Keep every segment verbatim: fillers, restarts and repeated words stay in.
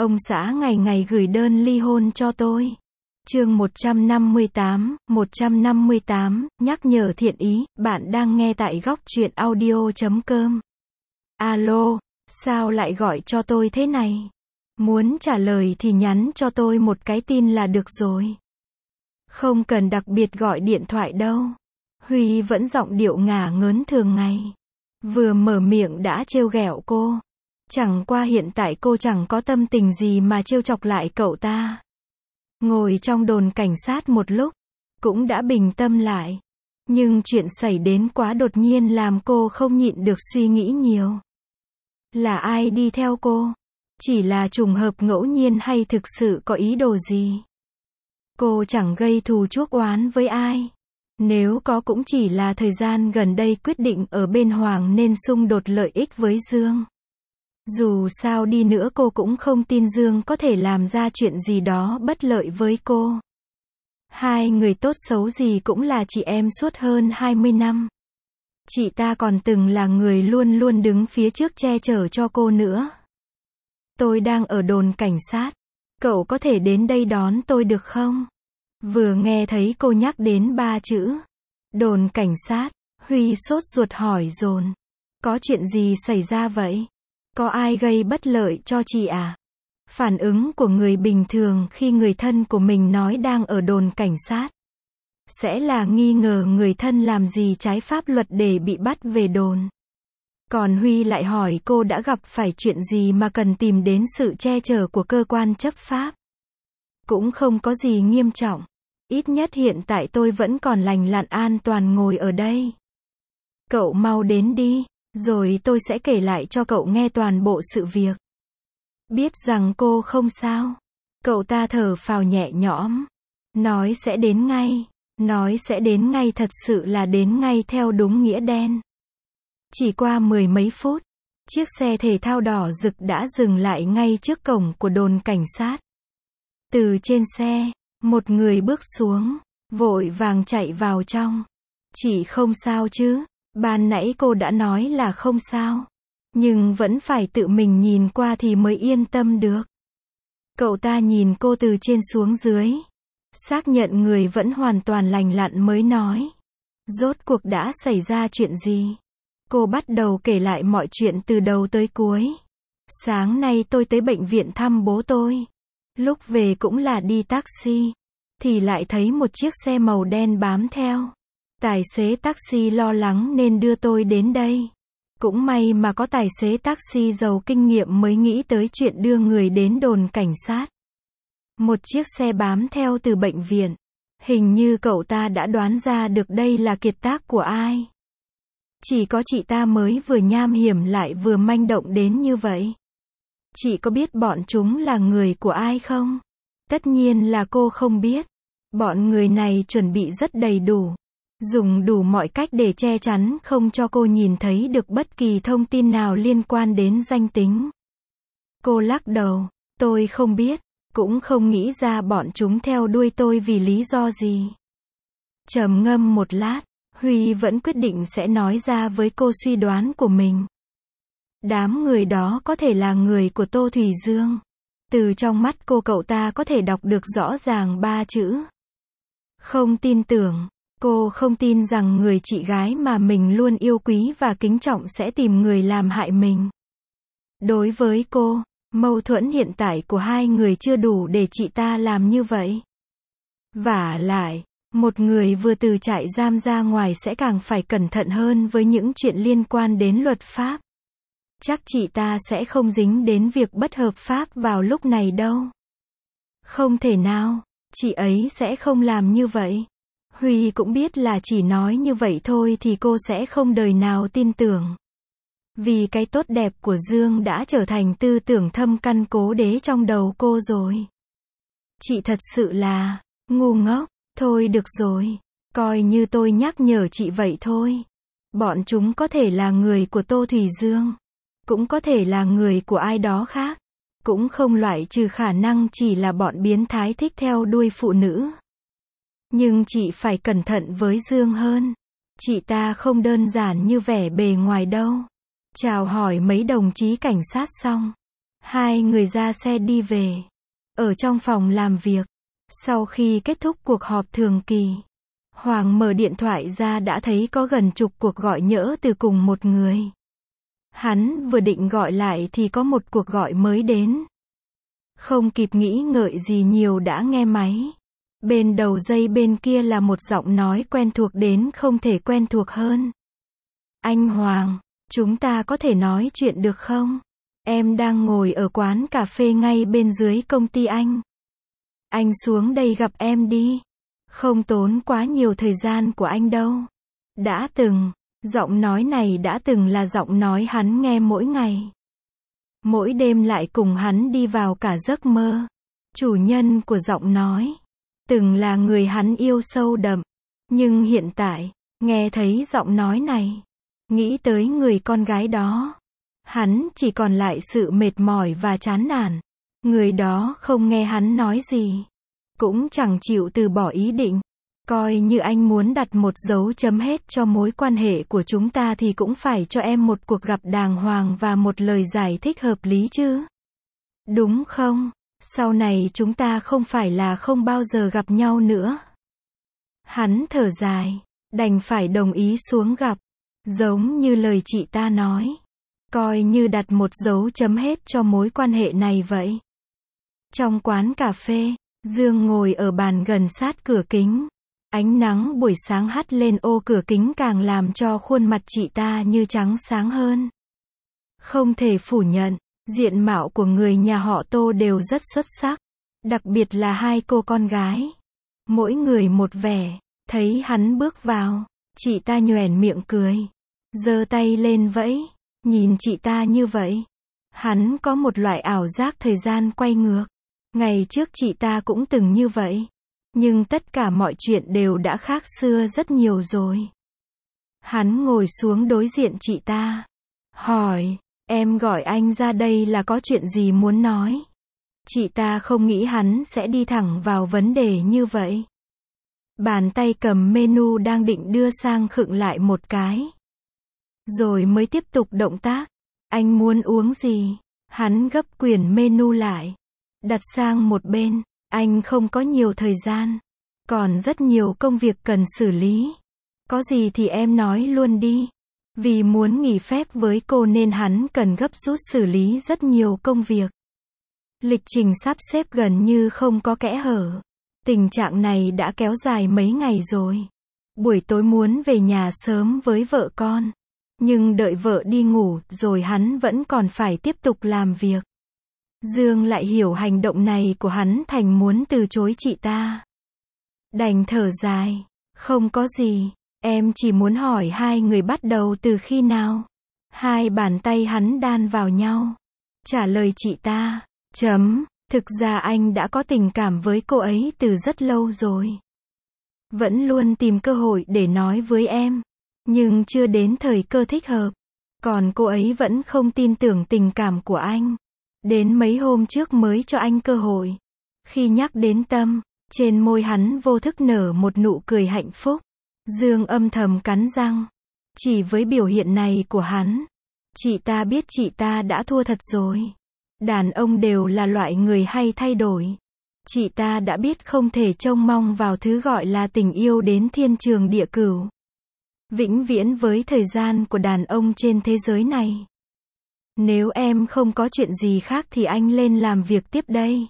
Ông xã ngày ngày gửi đơn ly hôn cho tôi. Chương một trăm năm mươi tám, một trăm năm mươi tám, nhắc nhở thiện ý, bạn đang nghe tại góc truyện audio chấm com. Alo, sao lại gọi cho tôi thế này? Muốn trả lời thì nhắn cho tôi một cái tin là được rồi. Không cần đặc biệt gọi điện thoại đâu. Huy vẫn giọng điệu ngả ngớn thường ngày. Vừa mở miệng đã trêu ghẹo cô. Chẳng qua hiện tại cô chẳng có tâm tình gì mà trêu chọc lại cậu ta. Ngồi trong đồn cảnh sát một lúc, cũng đã bình tâm lại. Nhưng chuyện xảy đến quá đột nhiên làm cô không nhịn được suy nghĩ nhiều. Là ai đi theo cô? Chỉ là trùng hợp ngẫu nhiên hay thực sự có ý đồ gì? Cô chẳng gây thù chuốc oán với ai. Nếu có cũng chỉ là thời gian gần đây quyết định ở bên Hoàng nên xung đột lợi ích với Dương. Dù sao đi nữa cô cũng không tin Dương có thể làm ra chuyện gì đó bất lợi với cô. Hai người tốt xấu gì cũng là chị em suốt hơn hai mươi năm. Chị ta còn từng là người luôn luôn đứng phía trước che chở cho cô nữa. Tôi đang ở đồn cảnh sát. Cậu có thể đến đây đón tôi được không? Vừa nghe thấy cô nhắc đến ba chữ đồn cảnh sát, Huy sốt ruột hỏi dồn. Có chuyện gì xảy ra vậy? Có ai gây bất lợi cho chị à? Phản ứng của người bình thường khi người thân của mình nói đang ở đồn cảnh sát sẽ là nghi ngờ người thân làm gì trái pháp luật để bị bắt về đồn. Còn Huy lại hỏi cô đã gặp phải chuyện gì mà cần tìm đến sự che chở của cơ quan chấp pháp. Cũng không có gì nghiêm trọng. Ít nhất hiện tại tôi vẫn còn lành lặn an toàn ngồi ở đây. Cậu mau đến đi, rồi tôi sẽ kể lại cho cậu nghe toàn bộ sự việc. Biết rằng cô không sao. Cậu ta thở phào nhẹ nhõm. Nói sẽ đến ngay. Nói sẽ đến ngay thật sự là đến ngay theo đúng nghĩa đen. Chỉ qua mười mấy phút, chiếc xe thể thao đỏ rực đã dừng lại ngay trước cổng của đồn cảnh sát. Từ trên xe, một người bước xuống, vội vàng chạy vào trong. Chị không sao chứ? Ban nãy cô đã nói là không sao. Nhưng vẫn phải tự mình nhìn qua thì mới yên tâm được. Cậu ta nhìn cô từ trên xuống dưới. Xác nhận người vẫn hoàn toàn lành lặn mới nói. Rốt cuộc đã xảy ra chuyện gì? Cô bắt đầu kể lại mọi chuyện từ đầu tới cuối. Sáng nay tôi tới bệnh viện thăm bố tôi. Lúc về cũng là đi taxi. Thì lại thấy một chiếc xe màu đen bám theo. Tài xế taxi lo lắng nên đưa tôi đến đây. Cũng may mà có tài xế taxi giàu kinh nghiệm mới nghĩ tới chuyện đưa người đến đồn cảnh sát. Một chiếc xe bám theo từ bệnh viện. Hình như cậu ta đã đoán ra được đây là kiệt tác của ai. Chỉ có chị ta mới vừa nham hiểm lại vừa manh động đến như vậy. Chị có biết bọn chúng là người của ai không? Tất nhiên là cô không biết. Bọn người này chuẩn bị rất đầy đủ. Dùng đủ mọi cách để che chắn không cho cô nhìn thấy được bất kỳ thông tin nào liên quan đến danh tính. Cô lắc đầu. Tôi không biết. Cũng không nghĩ ra bọn chúng theo đuôi tôi vì lý do gì. Trầm ngâm một lát, Huy vẫn quyết định sẽ nói ra với cô suy đoán của mình. Đám người đó có thể là người của Tô Thủy Dương. Từ trong mắt cô cậu ta có thể đọc được rõ ràng ba chữ. Không tin tưởng. Cô không tin rằng người chị gái mà mình luôn yêu quý và kính trọng sẽ tìm người làm hại mình. Đối với cô, mâu thuẫn hiện tại của hai người chưa đủ để chị ta làm như vậy. Vả lại, một người vừa từ trại giam ra ngoài sẽ càng phải cẩn thận hơn với những chuyện liên quan đến luật pháp. Chắc chị ta sẽ không dính đến việc bất hợp pháp vào lúc này đâu. Không thể nào, chị ấy sẽ không làm như vậy. Huy cũng biết là chỉ nói như vậy thôi thì cô sẽ không đời nào tin tưởng. Vì cái tốt đẹp của Dương đã trở thành tư tưởng thâm căn cố đế trong đầu cô rồi. Chị thật sự là ngu ngốc. Thôi được rồi, coi như tôi nhắc nhở chị vậy thôi. Bọn chúng có thể là người của Tô Thủy Dương, cũng có thể là người của ai đó khác, cũng không loại trừ khả năng chỉ là bọn biến thái thích theo đuôi phụ nữ. Nhưng chị phải cẩn thận với Dương hơn. Chị ta không đơn giản như vẻ bề ngoài đâu. Chào hỏi mấy đồng chí cảnh sát xong, Hai người ra xe đi về. Ở trong phòng làm việc, sau khi kết thúc cuộc họp thường kỳ, Hoàng mở điện thoại ra đã thấy có gần chục cuộc gọi nhỡ từ cùng một người. Hắn vừa định gọi lại thì có một cuộc gọi mới đến. Không kịp nghĩ ngợi gì nhiều đã nghe máy. Bên đầu dây bên kia là một giọng nói quen thuộc đến không thể quen thuộc hơn. Anh Hoàng, chúng ta có thể nói chuyện được không? Em đang ngồi ở quán cà phê ngay bên dưới công ty anh. Anh xuống đây gặp em đi. Không tốn quá nhiều thời gian của anh đâu. Đã từng, giọng nói này đã từng là giọng nói hắn nghe mỗi ngày. Mỗi đêm lại cùng hắn đi vào cả giấc mơ. Chủ nhân của giọng nói từng là người hắn yêu sâu đậm. Nhưng hiện tại, nghe thấy giọng nói này, nghĩ tới người con gái đó, hắn chỉ còn lại sự mệt mỏi và chán nản. Người đó không nghe hắn nói gì, cũng chẳng chịu từ bỏ ý định. Coi như anh muốn đặt một dấu chấm hết cho mối quan hệ của chúng ta thì cũng phải cho em một cuộc gặp đàng hoàng và một lời giải thích hợp lý chứ. Đúng không? Sau này chúng ta không phải là không bao giờ gặp nhau nữa. Hắn thở dài, đành phải đồng ý xuống gặp. Giống như lời chị ta nói. Coi như đặt một dấu chấm hết cho mối quan hệ này vậy. Trong quán cà phê, Dương ngồi ở bàn gần sát cửa kính. Ánh nắng buổi sáng hắt lên ô cửa kính càng làm cho khuôn mặt chị ta như trắng sáng hơn. Không thể phủ nhận, diện mạo của người nhà họ Tô đều rất xuất sắc. Đặc biệt là hai cô con gái. Mỗi người một vẻ. Thấy hắn bước vào, chị ta nhoẻn miệng cười. Giơ tay lên vẫy. Nhìn chị ta như vậy, hắn có một loại ảo giác thời gian quay ngược. Ngày trước chị ta cũng từng như vậy. Nhưng tất cả mọi chuyện đều đã khác xưa rất nhiều rồi. Hắn ngồi xuống đối diện chị ta. Hỏi, em gọi anh ra đây là có chuyện gì muốn nói? Chị ta không nghĩ hắn sẽ đi thẳng vào vấn đề như vậy. Bàn tay cầm menu đang định đưa sang khựng lại một cái. Rồi mới tiếp tục động tác. Anh muốn uống gì? Hắn gấp quyển menu lại. Đặt sang một bên. Anh không có nhiều thời gian. Còn rất nhiều công việc cần xử lý. Có gì thì em nói luôn đi. Vì muốn nghỉ phép với cô nên hắn cần gấp rút xử lý rất nhiều công việc. Lịch trình sắp xếp gần như không có kẽ hở. Tình trạng này đã kéo dài mấy ngày rồi. Buổi tối muốn về nhà sớm với vợ con. Nhưng đợi vợ đi ngủ rồi hắn vẫn còn phải tiếp tục làm việc. Dương lại hiểu hành động này của hắn thành muốn từ chối chị ta. Đành thở dài. Không có gì. Em chỉ muốn hỏi hai người bắt đầu từ khi nào? Hai bàn tay hắn đan vào nhau. Trả lời chị ta. Chấm. Thực ra anh đã có tình cảm với cô ấy từ rất lâu rồi. Vẫn luôn tìm cơ hội để nói với em. Nhưng chưa đến thời cơ thích hợp. Còn cô ấy vẫn không tin tưởng tình cảm của anh. Đến mấy hôm trước mới cho anh cơ hội. Khi nhắc đến Tâm, trên môi hắn vô thức nở một nụ cười hạnh phúc. Dương âm thầm cắn răng. Chỉ với biểu hiện này của hắn, chị ta biết chị ta đã thua thật rồi. Đàn ông đều là loại người hay thay đổi. Chị ta đã biết không thể trông mong vào thứ gọi là tình yêu đến thiên trường địa cửu. Vĩnh viễn với thời gian của đàn ông trên thế giới này. Nếu em không có chuyện gì khác thì anh lên làm việc tiếp đây.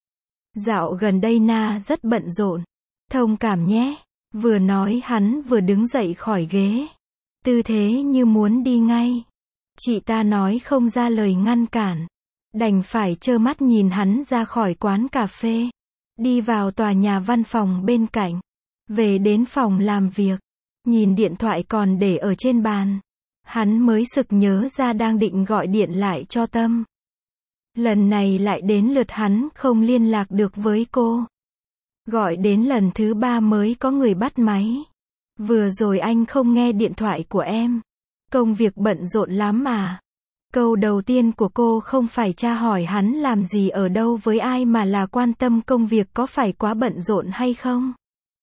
Dạo gần đây Na rất bận rộn. Thông cảm nhé. Vừa nói hắn vừa đứng dậy khỏi ghế. Tư thế như muốn đi ngay. Chị ta nói không ra lời ngăn cản. Đành phải trơ mắt nhìn hắn ra khỏi quán cà phê. Đi vào tòa nhà văn phòng bên cạnh. Về đến phòng làm việc. Nhìn điện thoại còn để ở trên bàn. Hắn mới sực nhớ ra đang định gọi điện lại cho Tâm. Lần này lại đến lượt hắn không liên lạc được với cô. Gọi đến lần thứ ba mới có người bắt máy. Vừa rồi anh không nghe điện thoại của em. Công việc bận rộn lắm mà. Câu đầu tiên của cô không phải tra hỏi hắn làm gì ở đâu với ai mà là quan tâm công việc có phải quá bận rộn hay không.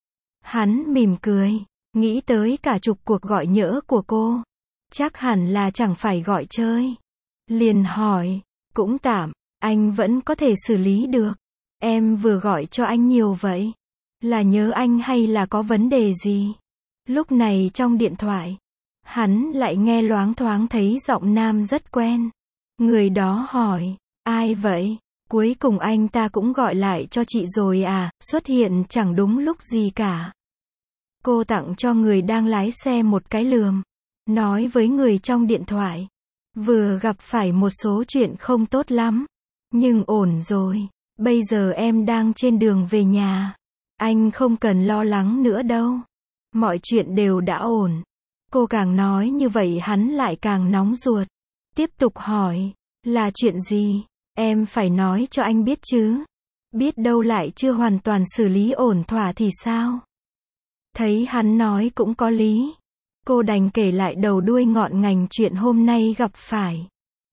Hắn mỉm cười. Nghĩ tới cả chục cuộc gọi nhỡ của cô. Chắc hẳn là chẳng phải gọi chơi. Liền hỏi. Cũng tạm. Anh vẫn có thể xử lý được. Em vừa gọi cho anh nhiều vậy. Là nhớ anh hay là có vấn đề gì? Lúc này trong điện thoại, hắn lại nghe loáng thoáng thấy giọng nam rất quen. Người đó hỏi, ai vậy? Cuối cùng anh ta cũng gọi lại cho chị rồi à, xuất hiện chẳng đúng lúc gì cả. Cô tặng cho người đang lái xe một cái lườm. Nói với người trong điện thoại. Vừa gặp phải một số chuyện không tốt lắm. Nhưng ổn rồi. Bây giờ em đang trên đường về nhà. Anh không cần lo lắng nữa đâu. Mọi chuyện đều đã ổn. Cô càng nói như vậy hắn lại càng nóng ruột. Tiếp tục hỏi. Là chuyện gì? Em phải nói cho anh biết chứ. Biết đâu lại chưa hoàn toàn xử lý ổn thỏa thì sao? Thấy hắn nói cũng có lý. Cô đành kể lại đầu đuôi ngọn ngành chuyện hôm nay gặp phải.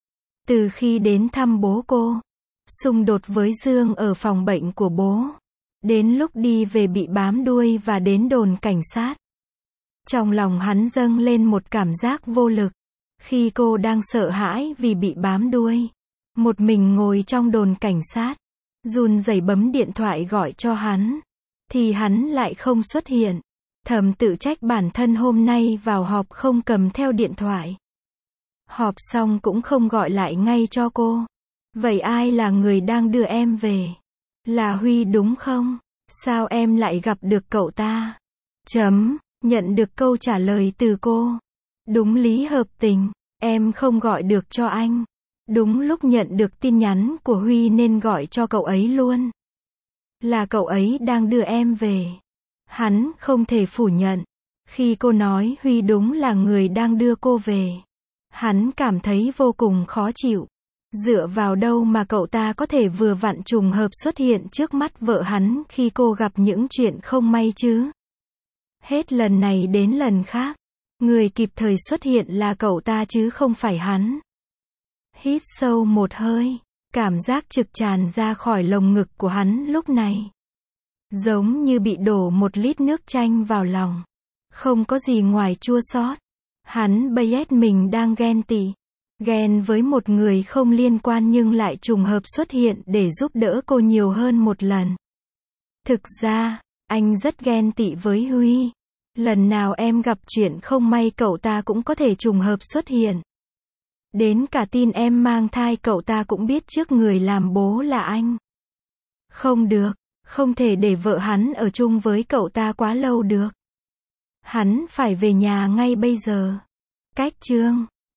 Từ khi đến thăm bố cô, xung đột với Dương ở phòng bệnh của bố, đến lúc đi về bị bám đuôi và đến đồn cảnh sát. Trong lòng hắn dâng lên một cảm giác vô lực. Khi cô đang sợ hãi vì bị bám đuôi, một mình ngồi trong đồn cảnh sát, run rẩy bấm điện thoại gọi cho hắn, thì hắn lại không xuất hiện. Thầm tự trách bản thân hôm nay vào họp không cầm theo điện thoại. Họp xong cũng không gọi lại ngay cho cô. Vậy ai là người đang đưa em về? Là Huy đúng không? Sao em lại gặp được cậu ta? Chấm, nhận được câu trả lời từ cô. Đúng lý hợp tình, em không gọi được cho anh. Đúng lúc nhận được tin nhắn của Huy nên gọi cho cậu ấy luôn. Là cậu ấy đang đưa em về. Hắn không thể phủ nhận. Khi cô nói Huy đúng là người đang đưa cô về, hắn cảm thấy vô cùng khó chịu. Dựa vào đâu mà cậu ta có thể vừa vặn trùng hợp xuất hiện trước mắt vợ hắn khi cô gặp những chuyện không may chứ? Hết lần này đến lần khác, người kịp thời xuất hiện là cậu ta chứ không phải hắn. Hít sâu một hơi, cảm giác trực tràn ra khỏi lồng ngực của hắn lúc này. Giống như bị đổ một lít nước chanh vào lòng. Không có gì ngoài chua xót. Hắn biết mình đang ghen tị. Ghen với một người không liên quan nhưng lại trùng hợp xuất hiện để giúp đỡ cô nhiều hơn một lần. Thực ra, anh rất ghen tị với Huy. Lần nào em gặp chuyện không may cậu ta cũng có thể trùng hợp xuất hiện. Đến cả tin em mang thai cậu ta cũng biết trước người làm bố là anh. Không được. Không thể để vợ hắn ở chung với cậu ta quá lâu được. Hắn phải về nhà ngay bây giờ. Cách chương